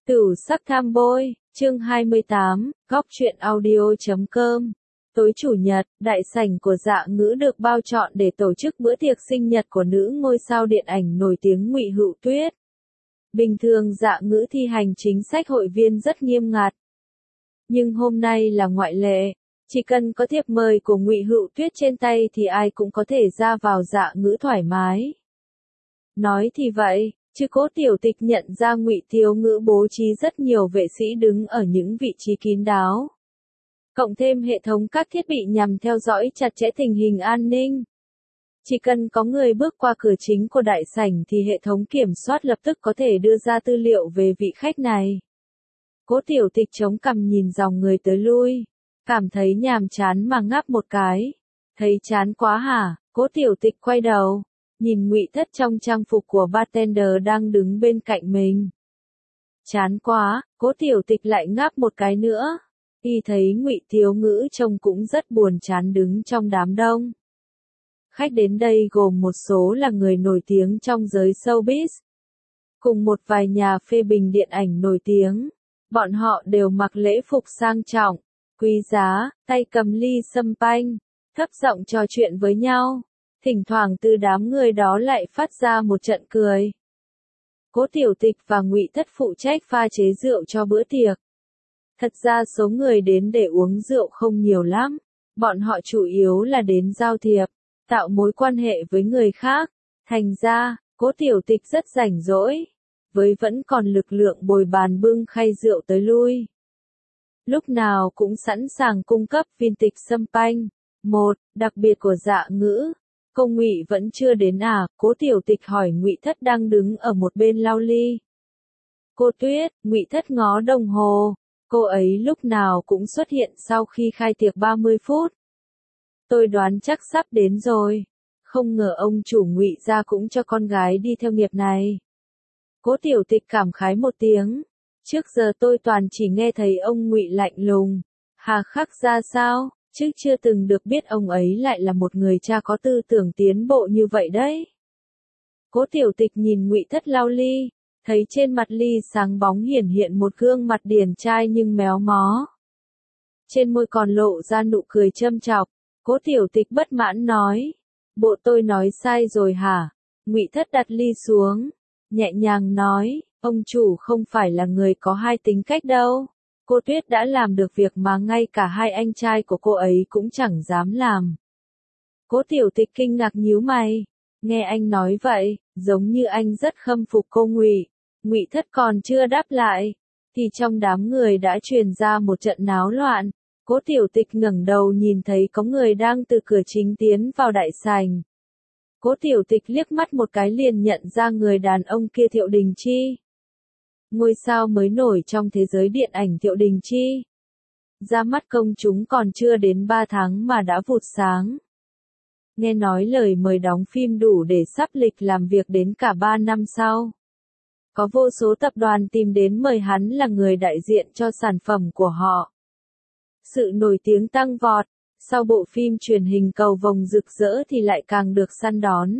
Tửu sắc tham bôi, chương 28, góc truyện audio.com. Tối chủ nhật, đại sảnh của Dạ Ngữ được bao trọn để tổ chức bữa tiệc sinh nhật của nữ ngôi sao điện ảnh nổi tiếng Ngụy Hựu Tuyết. Bình thường Dạ Ngữ thi hành chính sách hội viên rất nghiêm ngặt. Nhưng hôm nay là ngoại lệ, chỉ cần có thiệp mời của Ngụy Hựu Tuyết trên tay thì ai cũng có thể ra vào Dạ Ngữ thoải mái. Nói thì vậy, chứ Cố Tiểu Tịch nhận ra Ngụy Thiếu Ngữ bố trí rất nhiều vệ sĩ đứng ở những vị trí kín đáo. Cộng thêm hệ thống các thiết bị nhằm theo dõi chặt chẽ tình hình an ninh. Chỉ cần có người bước qua cửa chính của đại sảnh thì hệ thống kiểm soát lập tức có thể đưa ra tư liệu về vị khách này. Cố Tiểu Tịch chống cằm nhìn dòng người tới lui, cảm thấy nhàm chán mà ngáp một cái. Thấy chán quá hả? Cố Tiểu Tịch quay đầu, nhìn Ngụy Thất trong trang phục của bartender đang đứng bên cạnh mình. Chán quá, Cố Tiểu Tịch lại ngáp một cái nữa. Y thấy Ngụy Thiếu Ngữ trông cũng rất buồn chán đứng trong đám đông. Khách đến đây gồm một số là người nổi tiếng trong giới showbiz, cùng một vài nhà phê bình điện ảnh nổi tiếng. Bọn họ đều mặc lễ phục sang trọng, quý giá, tay cầm ly sâm panh, thấp giọng trò chuyện với nhau. Thỉnh thoảng từ đám người đó lại phát ra một trận cười. Cố Tiểu Tịch và Ngụy Thất phụ trách pha chế rượu cho bữa tiệc. Thật ra số người đến để uống rượu không nhiều lắm, bọn họ chủ yếu là đến giao thiệp, tạo mối quan hệ với người khác. Thành ra, Cố Tiểu Tịch rất rảnh rỗi, với vẫn còn lực lượng bồi bàn bưng khay rượu tới lui. Lúc nào cũng sẵn sàng cung cấp vintage sâm panh. Một, đặc biệt của Dạ Ngữ. Cô Ngụy vẫn chưa đến à? Cố Tiểu Tịch hỏi Ngụy Thất đang đứng ở một bên lau ly. Cô Tuyết, Ngụy Thất ngó đồng hồ. Cô ấy lúc nào cũng xuất hiện sau khi khai tiệc 30 phút. Tôi đoán chắc sắp đến rồi. Không ngờ ông chủ Ngụy gia cũng cho con gái đi theo nghiệp này. Cố Tiểu Tịch cảm khái một tiếng. Trước giờ tôi toàn chỉ nghe thấy ông Ngụy lạnh lùng, hà khắc ra sao, chứ chưa từng được biết ông ấy lại là một người cha có tư tưởng tiến bộ như vậy đấy. Cố Tiểu Tịch nhìn Ngụy Thất lau ly, thấy trên mặt ly sáng bóng hiển hiện một gương mặt điển trai nhưng méo mó. Trên môi còn lộ ra nụ cười châm chọc. Cố Tiểu Tịch bất mãn nói, bộ tôi nói sai rồi hả? Ngụy Thất đặt ly xuống, nhẹ nhàng nói, ông chủ không phải là người có hai tính cách đâu. Cô Tuyết đã làm được việc mà ngay cả hai anh trai của cô ấy cũng chẳng dám làm. Cố Tiểu Tịch kinh ngạc nhíu mày, nghe anh nói vậy, giống như anh rất khâm phục cô Ngụy. Ngụy Thất còn chưa đáp lại, thì trong đám người đã truyền ra một trận náo loạn. Cố Tiểu Tịch ngẩng đầu nhìn thấy có người đang từ cửa chính tiến vào đại sảnh. Cố Tiểu Tịch liếc mắt một cái liền nhận ra người đàn ông kia Thiệu Đình Chi. Ngôi sao mới nổi trong thế giới điện ảnh Thiệu Đình Chi. Ra mắt công chúng còn chưa đến 3 tháng mà đã vụt sáng. Nghe nói lời mời đóng phim đủ để sắp lịch làm việc đến cả 3 năm sau. Có vô số tập đoàn tìm đến mời hắn là người đại diện cho sản phẩm của họ. Sự nổi tiếng tăng vọt, sau bộ phim truyền hình Cầu Vồng Rực Rỡ thì lại càng được săn đón.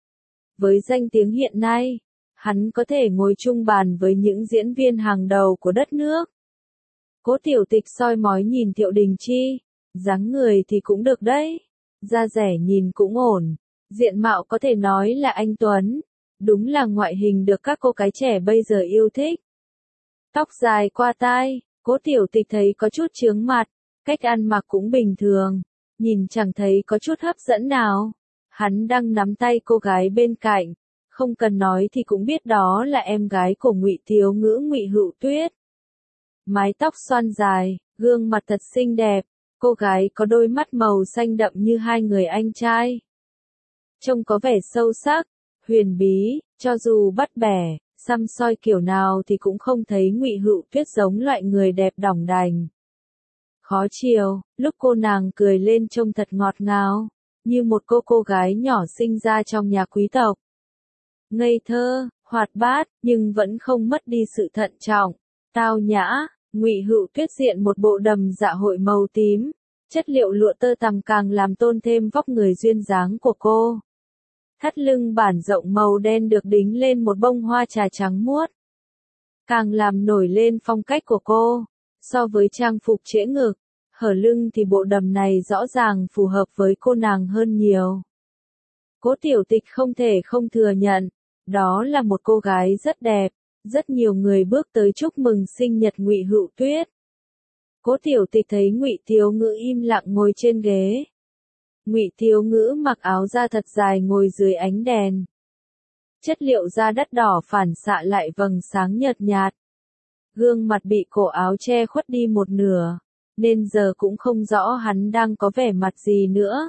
Với danh tiếng hiện nay, hắn có thể ngồi chung bàn với những diễn viên hàng đầu của đất nước. Cố Tiểu Tịch soi mói nhìn Thiệu Đình Chi, dáng người thì cũng được đấy, da dẻ nhìn cũng ổn, diện mạo có thể nói là anh tuấn, đúng là ngoại hình được các cô gái trẻ bây giờ yêu thích. Tóc dài qua tai, Cố Tiểu Tịch thấy có chút chướng mặt, cách ăn mặc cũng bình thường, nhìn chẳng thấy có chút hấp dẫn nào. Hắn đang nắm tay cô gái bên cạnh, không cần nói thì cũng biết đó là em gái của Ngụy Thiếu Ngữ Ngụy Hựu Tuyết. Mái tóc xoăn dài, gương mặt thật xinh đẹp, cô gái có đôi mắt màu xanh đậm như hai người anh trai. Trông có vẻ sâu sắc, huyền bí, cho dù bắt bẻ, xăm soi kiểu nào thì cũng không thấy Ngụy Hựu Tuyết giống loại người đẹp đỏng đành. Khó chiều, lúc cô nàng cười lên trông thật ngọt ngào, như một cô gái nhỏ sinh ra trong nhà quý tộc. Ngây thơ, hoạt bát, nhưng vẫn không mất đi sự thận trọng, tao nhã. Ngụy Hựu Tuyết diện một bộ đầm dạ hội màu tím, chất liệu lụa tơ tằm càng làm tôn thêm vóc người duyên dáng của cô. Thắt lưng bản rộng màu đen được đính lên một bông hoa trà trắng muốt. càng làm nổi lên phong cách của cô. So với trang phục trễ ngực, hở lưng thì bộ đầm này rõ ràng phù hợp với cô nàng hơn nhiều. Cố Tiểu Tịch không thể không thừa nhận, đó là một cô gái rất đẹp, rất nhiều người bước tới chúc mừng sinh nhật Ngụy Hữu Tuyết. Cố Tiểu Tịch thấy Ngụy Thiếu Ngữ im lặng ngồi trên ghế. Ngụy Thiếu Ngữ mặc áo da thật dài ngồi dưới ánh đèn. Chất liệu da đất đỏ phản xạ lại vầng sáng nhợt nhạt. Gương mặt bị cổ áo che khuất đi một nửa, nên giờ cũng không rõ hắn đang có vẻ mặt gì nữa.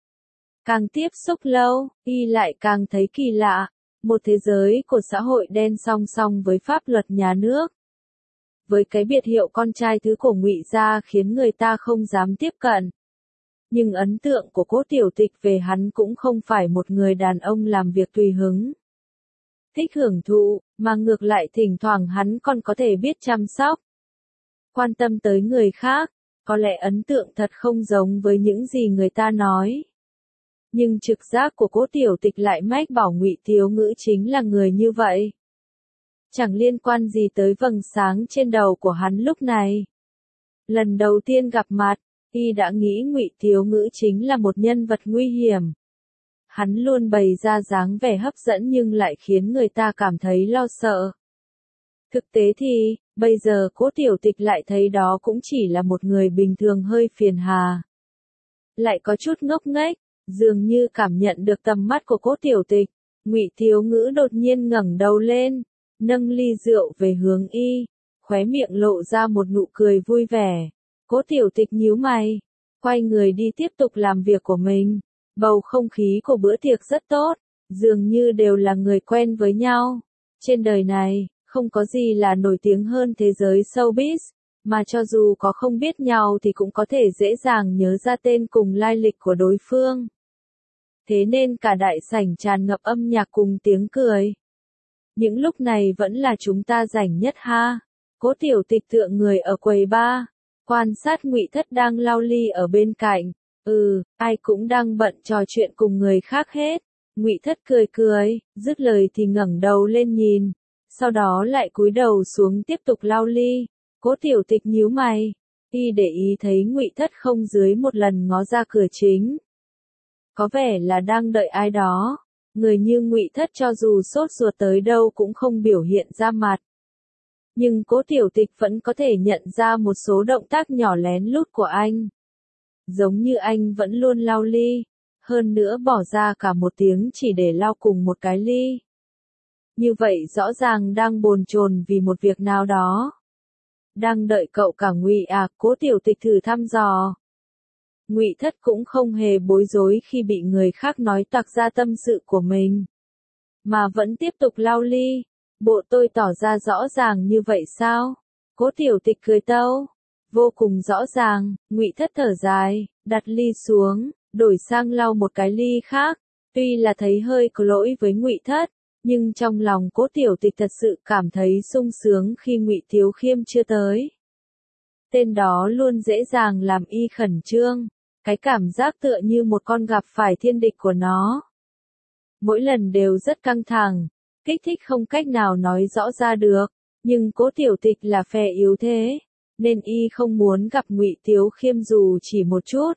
Càng tiếp xúc lâu, y lại càng thấy kỳ lạ, một thế giới của xã hội đen song song với pháp luật nhà nước. Với cái biệt hiệu con trai thứ của Ngụy gia khiến người ta không dám tiếp cận. Nhưng ấn tượng của Cố Tiểu Tịch về hắn cũng không phải một người đàn ông làm việc tùy hứng, thích hưởng thụ, mà ngược lại thỉnh thoảng hắn còn có thể biết chăm sóc, quan tâm tới người khác. Có lẽ ấn tượng thật không giống với những gì người ta nói. Nhưng trực giác của Cố Tiểu Tịch lại mách bảo Ngụy Thiếu Ngữ chính là người như vậy. Chẳng liên quan gì tới vầng sáng trên đầu của hắn lúc này. Lần đầu tiên gặp mặt, y đã nghĩ Ngụy Thiếu Ngữ chính là một nhân vật nguy hiểm. Hắn luôn bày ra dáng vẻ hấp dẫn nhưng lại khiến người ta cảm thấy lo sợ. Thực tế thì, bây giờ Cố Tiểu Tịch lại thấy đó cũng chỉ là một người bình thường hơi phiền hà. Lại có chút ngốc nghếch, dường như cảm nhận được tầm mắt của Cố Tiểu Tịch, Ngụy Thiếu Ngữ đột nhiên ngẩng đầu lên, nâng ly rượu về hướng y, khóe miệng lộ ra một nụ cười vui vẻ. Cố Tiểu Tịch nhíu mày, quay người đi tiếp tục làm việc của mình. Bầu không khí của bữa tiệc rất tốt, dường như đều là người quen với nhau. Trên đời này, không có gì là nổi tiếng hơn thế giới showbiz, mà cho dù có không biết nhau thì cũng có thể dễ dàng nhớ ra tên cùng lai lịch của đối phương. Thế nên cả đại sảnh tràn ngập âm nhạc cùng tiếng cười. Những lúc này vẫn là chúng ta rảnh nhất ha. Cố Tiểu Tịch tựa người ở quầy bar, quan sát Ngụy Thất đang lau ly ở bên cạnh. Ai cũng đang bận trò chuyện cùng người khác hết. Ngụy Thất cười cười, dứt lời thì ngẩng đầu lên nhìn, sau đó lại cúi đầu xuống tiếp tục lau ly. Cố Tiểu Tịch nhíu mày, y để ý thấy Ngụy Thất không dưới một lần ngó ra cửa chính. Có vẻ là đang đợi ai đó. Người như Ngụy Thất cho dù sốt ruột tới đâu cũng không biểu hiện ra mặt. Nhưng Cố Tiểu Tịch vẫn có thể nhận ra một số động tác nhỏ lén lút của anh. Giống như anh vẫn luôn lau ly, hơn nữa bỏ ra cả một tiếng chỉ để lau cùng một cái ly. Như vậy rõ ràng đang bồn chồn vì một việc nào đó. Đang đợi cậu cả Ngụy à? Cố Tiểu Tịch thử thăm dò. Ngụy Thất cũng không hề bối rối khi bị người khác nói toạc ra tâm sự của mình, mà vẫn tiếp tục lau ly. Bộ tôi tỏ ra rõ ràng như vậy sao? Cố Tiểu Tịch cười tâu. Vô cùng rõ ràng. Ngụy Thất thở dài, đặt ly xuống, đổi sang lau một cái ly khác. Tuy là thấy hơi có lỗi với Ngụy Thất, nhưng trong lòng Cố Tiểu Tịch thật sự cảm thấy sung sướng khi Ngụy Thiếu Khiêm chưa tới. Tên đó luôn dễ dàng làm y khẩn trương, cái cảm giác tựa như một con gặp phải thiên địch của nó. Mỗi lần đều rất căng thẳng, kích thích không cách nào nói rõ ra được, nhưng Cố Tiểu Tịch là phe yếu thế, nên y không muốn gặp Ngụy Thiếu Khiêm dù chỉ một chút.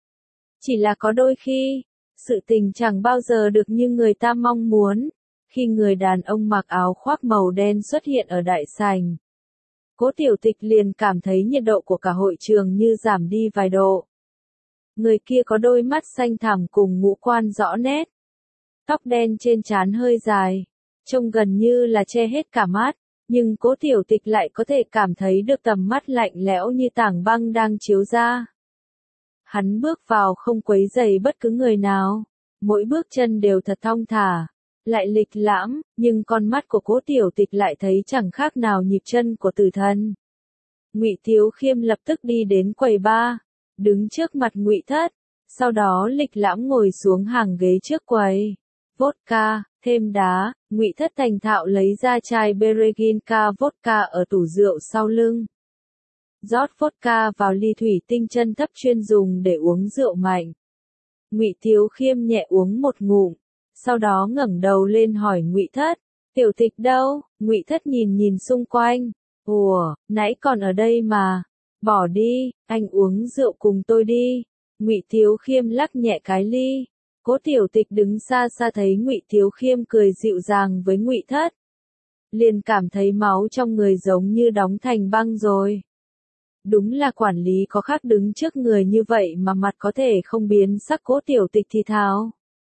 Chỉ là có đôi khi, sự tình chẳng bao giờ được như người ta mong muốn. Khi người đàn ông mặc áo khoác màu đen xuất hiện ở đại sảnh, Cố Tiểu Tịch liền cảm thấy nhiệt độ của cả hội trường như giảm đi vài độ. Người kia có đôi mắt xanh thẳm cùng ngũ quan rõ nét. Tóc đen trên trán hơi dài, trông gần như là che hết cả mắt, nhưng Cố Tiểu Tịch lại có thể cảm thấy được tầm mắt lạnh lẽo như tảng băng đang chiếu ra. Hắn bước vào không quấy rầy bất cứ người nào, mỗi bước chân đều thật thong thả, lại lịch lãm, nhưng con mắt của Cố Tiểu Tịch lại thấy chẳng khác nào nhịp chân của tử thần. Ngụy Thiếu Khiêm lập tức đi đến quầy bar, đứng trước mặt Ngụy Thất, sau đó lịch lãm ngồi xuống hàng ghế trước quầy. Vodka, thêm đá. Ngụy Thất thành thạo lấy ra chai Bereginka vodka ở tủ rượu sau lưng. Rót vodka vào ly thủy tinh chân thấp chuyên dùng để uống rượu mạnh. Ngụy Thiếu Khiêm nhẹ uống một ngụm, sau đó ngẩng đầu lên hỏi Ngụy Thất, Tiểu Tịch đâu? Ngụy Thất nhìn nhìn xung quanh. Ủa, nãy còn ở đây mà. Bỏ đi, anh uống rượu cùng tôi đi. Ngụy Thiếu Khiêm lắc nhẹ cái ly. Cố Tiểu Tịch đứng xa xa thấy Ngụy Thiếu Khiêm cười dịu dàng với Ngụy Thất, liền cảm thấy máu trong người giống như đóng thành băng rồi. Đúng là quản lý có khác đứng trước người như vậy mà mặt có thể không biến sắc. Cố Tiểu Tịch thì thào.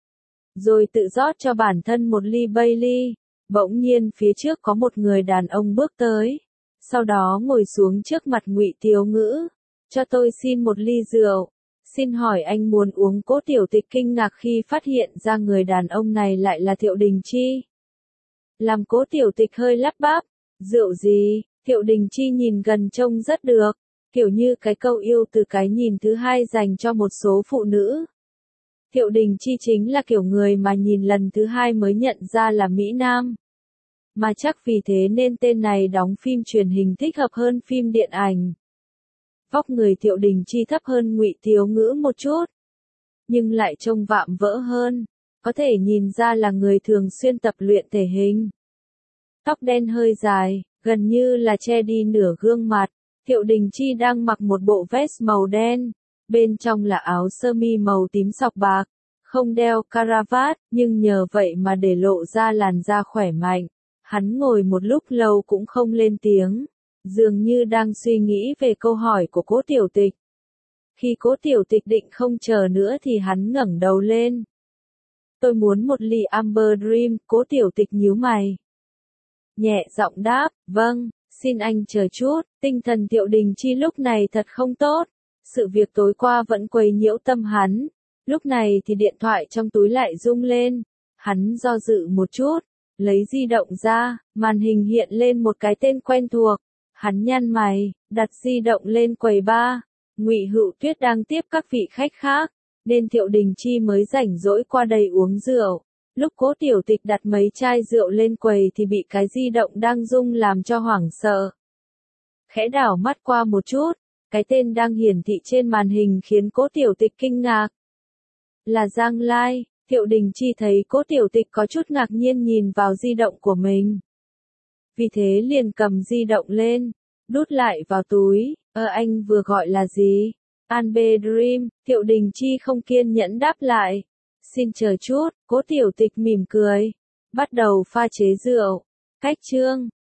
Rồi tự rót cho bản thân một ly Bailey. Bỗng nhiên phía trước có một người đàn ông bước tới. Sau đó ngồi xuống trước mặt Ngụy Thiếu Ngữ. Cho tôi xin một ly rượu. Xin hỏi anh muốn uống? Cố Tiểu Tịch kinh ngạc khi phát hiện ra người đàn ông này lại là Thiệu Đình Chi. Làm Cố Tiểu Tịch hơi lắp bắp. Rượu gì? Thiệu Đình Chi nhìn gần trông rất được. Kiểu như cái câu yêu từ cái nhìn thứ hai dành cho một số phụ nữ. Thiệu Đình Chi chính là kiểu người mà nhìn lần thứ hai mới nhận ra là Mỹ Nam. Mà chắc vì thế nên tên này đóng phim truyền hình thích hợp hơn phim điện ảnh. Vóc người Thiệu Đình Chi thấp hơn Ngụy Thiếu Ngữ một chút, nhưng lại trông vạm vỡ hơn. Có thể nhìn ra là người thường xuyên tập luyện thể hình. Tóc đen hơi dài, gần như là che đi nửa gương mặt. Thiệu Đình Chi đang mặc một bộ vest màu đen, bên trong là áo sơ mi màu tím sọc bạc, không đeo caravat, nhưng nhờ vậy mà để lộ ra làn da khỏe mạnh. Hắn ngồi một lúc lâu cũng không lên tiếng, dường như đang suy nghĩ về câu hỏi của Cố Tiểu Tịch. Khi Cố Tiểu Tịch định không chờ nữa thì hắn ngẩng đầu lên. Tôi muốn một ly Amber Dream. Cố Tiểu Tịch nhíu mày, nhẹ giọng đáp, vâng, xin anh chờ chút. Tinh thần Thiệu Đình Chi lúc này thật không tốt. Sự việc tối qua vẫn quấy nhiễu tâm hắn. Lúc này thì điện thoại trong túi lại rung lên. Hắn do dự một chút, lấy di động ra, màn hình hiện lên một cái tên quen thuộc. Hắn nhăn mày, đặt di động lên quầy bar. Ngụy Hữu Tuyết đang tiếp các vị khách khác, nên Thiệu Đình Chi mới rảnh rỗi qua đây uống rượu. Lúc Cố Tiểu Tịch đặt mấy chai rượu lên quầy thì bị cái di động đang rung làm cho hoảng sợ. Khẽ đảo mắt qua một chút, cái tên đang hiển thị trên màn hình khiến Cố Tiểu Tịch kinh ngạc. Là Giang Lai. Thiệu Đình Chi thấy Cố Tiểu Tịch có chút ngạc nhiên nhìn vào di động của mình. Vì thế liền cầm di động lên, đút lại vào túi. Anh vừa gọi là gì? Amber Dream. Thiệu Đình Chi không kiên nhẫn đáp lại. Xin chờ chút. Cố Tiểu Tịch mỉm cười, bắt đầu pha chế rượu. Cách chương